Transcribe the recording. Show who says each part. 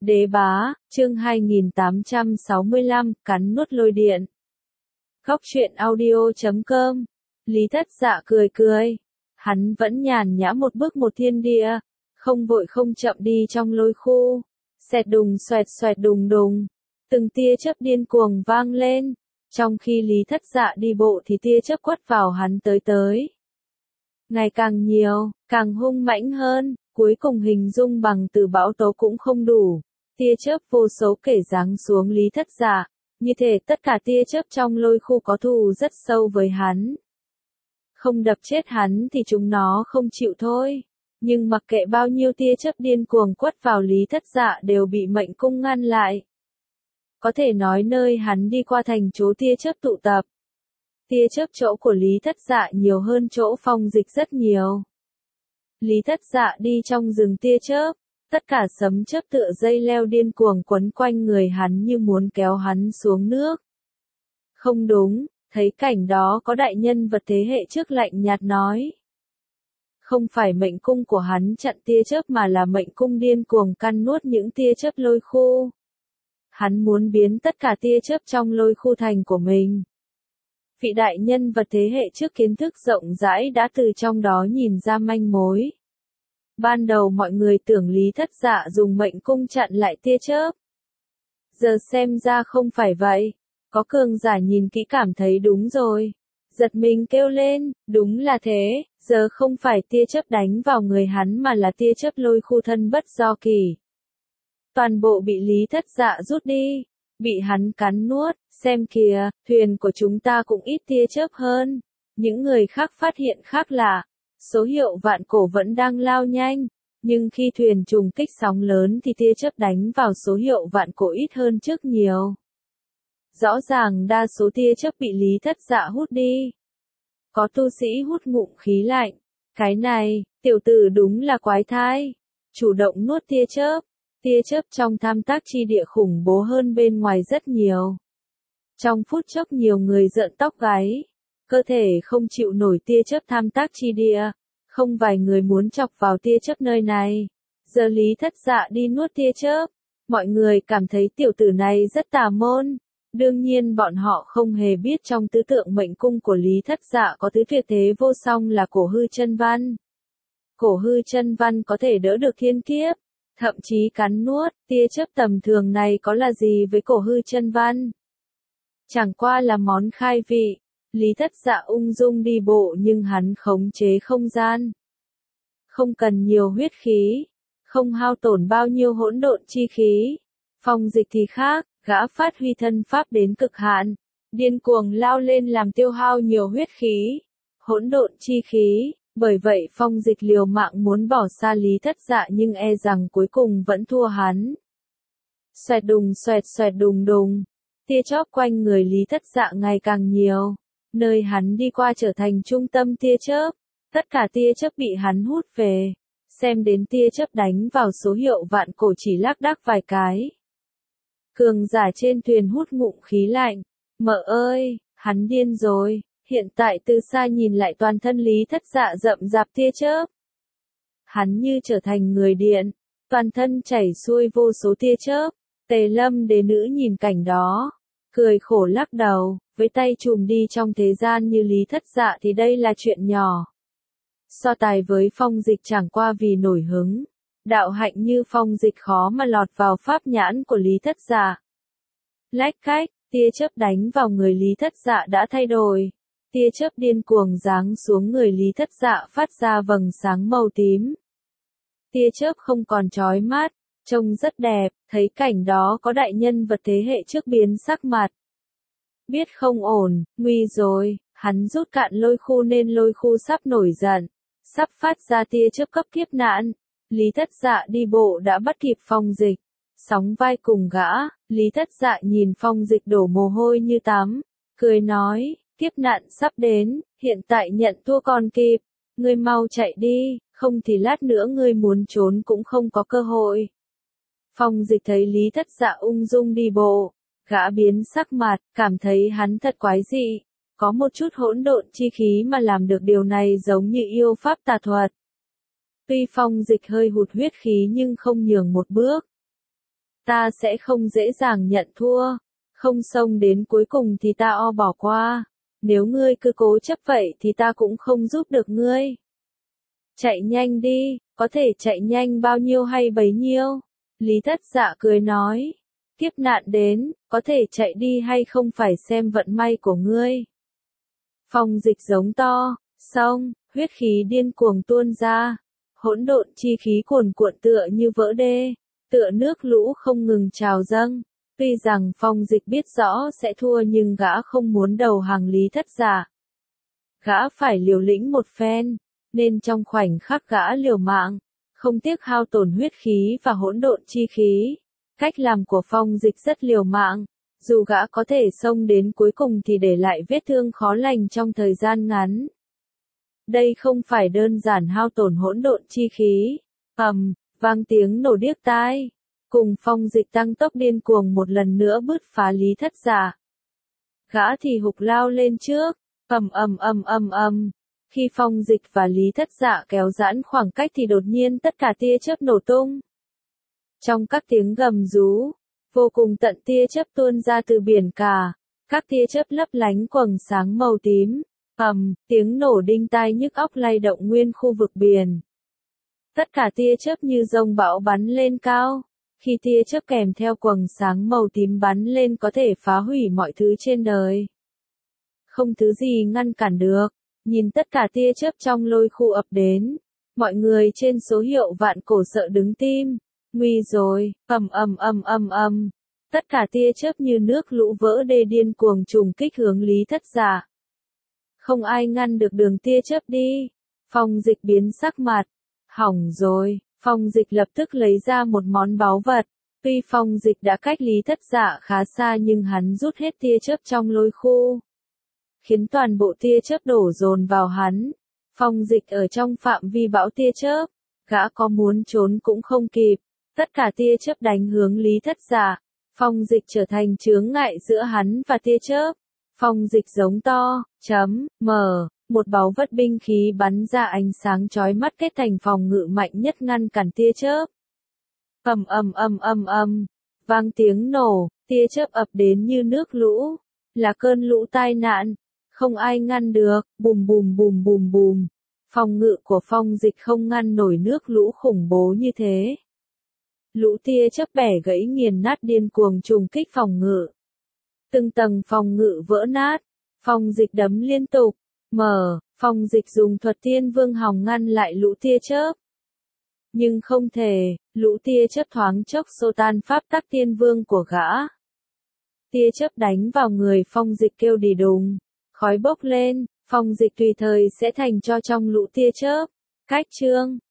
Speaker 1: Đế bá, chương 2865, cắn nuốt lôi điện. Góc truyện audio.com. Lý Thất Dạ cười cười. Hắn vẫn nhàn nhã một bước một thiên địa, không vội không chậm đi trong lôi khu. Xẹt đùng xoẹt xoẹt đùng đùng. Từng tia chớp điên cuồng vang lên. Trong khi Lý Thất Dạ đi bộ thì tia chớp quất vào hắn tới. Ngày càng nhiều, càng hung mãnh hơn, cuối cùng hình dung bằng từ bão tố cũng không đủ. Tia chớp vô số kể giáng xuống Lý Thất Dạ, như thể tất cả tia chớp trong lôi khu có thù rất sâu với hắn. Không đập chết hắn thì chúng nó không chịu thôi. Nhưng mặc kệ bao nhiêu tia chớp điên cuồng quất vào Lý Thất Dạ đều bị mệnh cung ngăn lại. Có thể nói nơi hắn đi qua thành chỗ tia chớp tụ tập. Tia chớp chỗ của Lý Thất Dạ nhiều hơn chỗ Phong Dịch rất nhiều. Lý Thất Dạ đi trong rừng tia chớp, tất cả sấm chớp tựa dây leo điên cuồng quấn quanh người hắn như muốn kéo hắn xuống nước. Không đúng, thấy cảnh đó có đại nhân vật thế hệ trước lạnh nhạt nói. Không phải mệnh cung của hắn chặn tia chớp mà là mệnh cung điên cuồng căn nuốt những tia chớp lôi khu. Hắn muốn biến tất cả tia chớp trong lôi khu thành của mình. Vị đại nhân vật thế hệ trước kiến thức rộng rãi đã từ trong đó nhìn ra manh mối. Ban đầu mọi người tưởng Lý Thất Dạ dùng mệnh cung chặn lại tia chớp. Giờ xem ra không phải vậy. Có cường giả nhìn kỹ cảm thấy đúng rồi. Giật mình kêu lên, đúng là thế, giờ không phải tia chớp đánh vào người hắn mà là tia chớp lôi khu thân bất do kỳ. Toàn bộ bị Lý Thất Dạ rút đi, bị hắn cắn nuốt, xem kìa, thuyền của chúng ta cũng ít tia chớp hơn. Những người khác phát hiện khác lạ, số hiệu vạn cổ vẫn đang lao nhanh, nhưng khi thuyền trùng kích sóng lớn thì tia chớp đánh vào số hiệu vạn cổ ít hơn trước nhiều. Rõ ràng đa số tia chớp bị Lý Thất Dạ hút đi. Có tu sĩ hút ngụm khí lạnh, cái này, tiểu tử đúng là quái thai, chủ động nuốt tia chớp trong tham tác chi địa khủng bố hơn bên ngoài rất nhiều. Trong phút chốc nhiều người rợn tóc gáy, cơ thể không chịu nổi tia chớp tham tác chi địa, không vài người muốn chọc vào tia chớp nơi này. Giờ Lý Thất Dạ đi nuốt tia chớp, mọi người cảm thấy tiểu tử này rất tà môn. Đương nhiên bọn họ không hề biết trong tứ tượng mệnh cung của Lý Thất Dạ có thứ tuyệt thế vô song là cổ hư chân văn. Cổ hư chân văn có thể đỡ được thiên kiếp, thậm chí cắn nuốt, tia chớp tầm thường này có là gì với cổ hư chân văn. Chẳng qua là món khai vị, Lý Thất Dạ ung dung đi bộ nhưng hắn khống chế không gian. Không cần nhiều huyết khí, không hao tổn bao nhiêu hỗn độn chi khí. Phong Dịch thì khác, gã phát huy thân pháp đến cực hạn, điên cuồng lao lên làm tiêu hao nhiều huyết khí, hỗn độn chi khí. Bởi vậy Phong Dịch liều mạng muốn bỏ xa Lý Thất Dạ nhưng e rằng cuối cùng vẫn thua hắn. Xoẹt xoẹt đùng đùng. Tia chớp quanh người Lý Thất Dạ ngày càng nhiều. Nơi hắn đi qua trở thành trung tâm tia chớp. Tất cả tia chớp bị hắn hút về. Xem đến tia chớp đánh vào số hiệu vạn cổ chỉ lác đác vài cái. Cường giả trên thuyền hút ngụm khí lạnh. Mợ ơi, hắn điên rồi. Hiện tại từ xa nhìn lại toàn thân Lý Thất Dạ rậm rạp tia chớp. Hắn như trở thành người điện, toàn thân chảy xuôi vô số tia chớp. Tề Lâm đế nữ nhìn cảnh đó, cười khổ lắc đầu, với tay chùm đi trong thế gian như Lý Thất Dạ thì đây là chuyện nhỏ. So tài với Phong Dịch chẳng qua vì nổi hứng, đạo hạnh như Phong Dịch khó mà lọt vào pháp nhãn của Lý Thất Dạ. Lách cách, tia chớp đánh vào người Lý Thất Dạ đã thay đổi. Tia chớp điên cuồng giáng xuống người Lý Thất Dạ phát ra vầng sáng màu tím. Tia chớp không còn chói mắt, trông rất đẹp, thấy cảnh đó có đại nhân vật thế hệ trước biến sắc mặt. Biết không ổn, nguy rồi, hắn rút cạn lôi khu nên lôi khu sắp nổi giận, sắp phát ra tia chớp cấp kiếp nạn. Lý Thất Dạ đi bộ đã bắt kịp Phong Dịch, sóng vai cùng gã, Lý Thất Dạ nhìn Phong Dịch đổ mồ hôi như tắm, cười nói. Kiếp nạn sắp đến, hiện tại nhận thua còn kịp, ngươi mau chạy đi, không thì lát nữa ngươi muốn trốn cũng không có cơ hội. Phong Dịch thấy Lý Thất Dạ ung dung đi bộ, gã biến sắc mặt, cảm thấy hắn thật quái dị, có một chút hỗn độn chi khí mà làm được điều này giống như yêu pháp tà thuật. Tuy Phong Dịch hơi hụt huyết khí nhưng không nhường một bước. Ta sẽ không dễ dàng nhận thua. Không xông đến cuối cùng thì ta bỏ qua. Nếu ngươi cứ cố chấp vậy thì ta cũng không giúp được ngươi. Chạy nhanh đi, có thể chạy nhanh bao nhiêu hay bấy nhiêu. Lý Thất Dạ cười nói. Kiếp nạn đến, có thể chạy đi hay không phải xem vận may của ngươi. Phong Dịch giống to, xong, huyết khí điên cuồng tuôn ra. Hỗn độn chi khí cuồn cuộn tựa như vỡ đê, tựa nước lũ không ngừng trào dâng. Tuy rằng Phong Dịch biết rõ sẽ thua nhưng gã không muốn đầu hàng Lý Thất Dạ. Gã phải liều lĩnh một phen, nên trong khoảnh khắc gã liều mạng, không tiếc hao tổn huyết khí và hỗn độn chi khí. Cách làm của Phong Dịch rất liều mạng, dù gã có thể xông đến cuối cùng thì để lại vết thương khó lành trong thời gian ngắn. Đây không phải đơn giản hao tổn hỗn độn chi khí. Vang tiếng nổ điếc tai. Cùng Phong Dịch tăng tốc điên cuồng một lần nữa bứt phá Lý Thất Dạ. Gã thì hục lao lên trước. Khi Phong Dịch và Lý Thất Dạ kéo giãn khoảng cách thì đột nhiên tất cả tia chớp nổ tung. Trong các tiếng gầm rú, vô cùng tận tia chớp tuôn ra từ biển cả. Các tia chớp lấp lánh quầng sáng màu tím. Tiếng nổ đinh tai nhức óc lay động nguyên khu vực biển. Tất cả tia chớp như dông bão bắn lên cao. Khi tia chớp kèm theo quầng sáng màu tím bắn lên có thể phá hủy mọi thứ trên đời. Không thứ gì ngăn cản được. Nhìn tất cả tia chớp trong lôi khu ập đến. Mọi người trên số hiệu vạn cổ sợ đứng tim. Nguy rồi, Tất cả tia chớp như nước lũ vỡ đê điên cuồng trùng kích hướng Lý Thất Dạ. Không ai ngăn được đường tia chớp đi. Phong Dịch biến sắc mặt. Hỏng rồi, Phong Dịch lập tức lấy ra một món báu vật. Tuy Phong Dịch đã cách Lý Thất Dạ khá xa nhưng hắn rút hết tia chớp trong lôi khu, khiến toàn bộ tia chớp đổ dồn vào hắn. Phong Dịch ở trong phạm vi bão tia chớp, gã có muốn trốn cũng không kịp. Tất cả tia chớp đánh hướng Lý Thất Dạ. Phong Dịch trở thành chướng ngại giữa hắn và tia chớp. Phong Dịch giống to, một báu vật binh khí bắn ra ánh sáng chói mắt kết thành phòng ngự mạnh nhất ngăn cản tia chớp. Vang tiếng nổ, tia chớp ập đến như nước lũ, là cơn lũ tai nạn, không ai ngăn được, bùm. Phòng ngự của Phong Dịch không ngăn nổi nước lũ khủng bố như thế. Lũ tia chớp bẻ gãy nghiền nát điên cuồng trùng kích phòng ngự. Từng tầng phòng ngự vỡ nát, Phong Dịch đấm liên tục. Phong Dịch dùng thuật Tiên Vương Hòng ngăn lại lũ tia chớp. Nhưng không thể, lũ tia chớp thoáng chốc xô tan pháp tắc Tiên Vương của gã. Tia chớp đánh vào người Phong Dịch kêu đì đùng, khói bốc lên, Phong Dịch tùy thời sẽ thành tro trong lũ tia chớp. Cách chương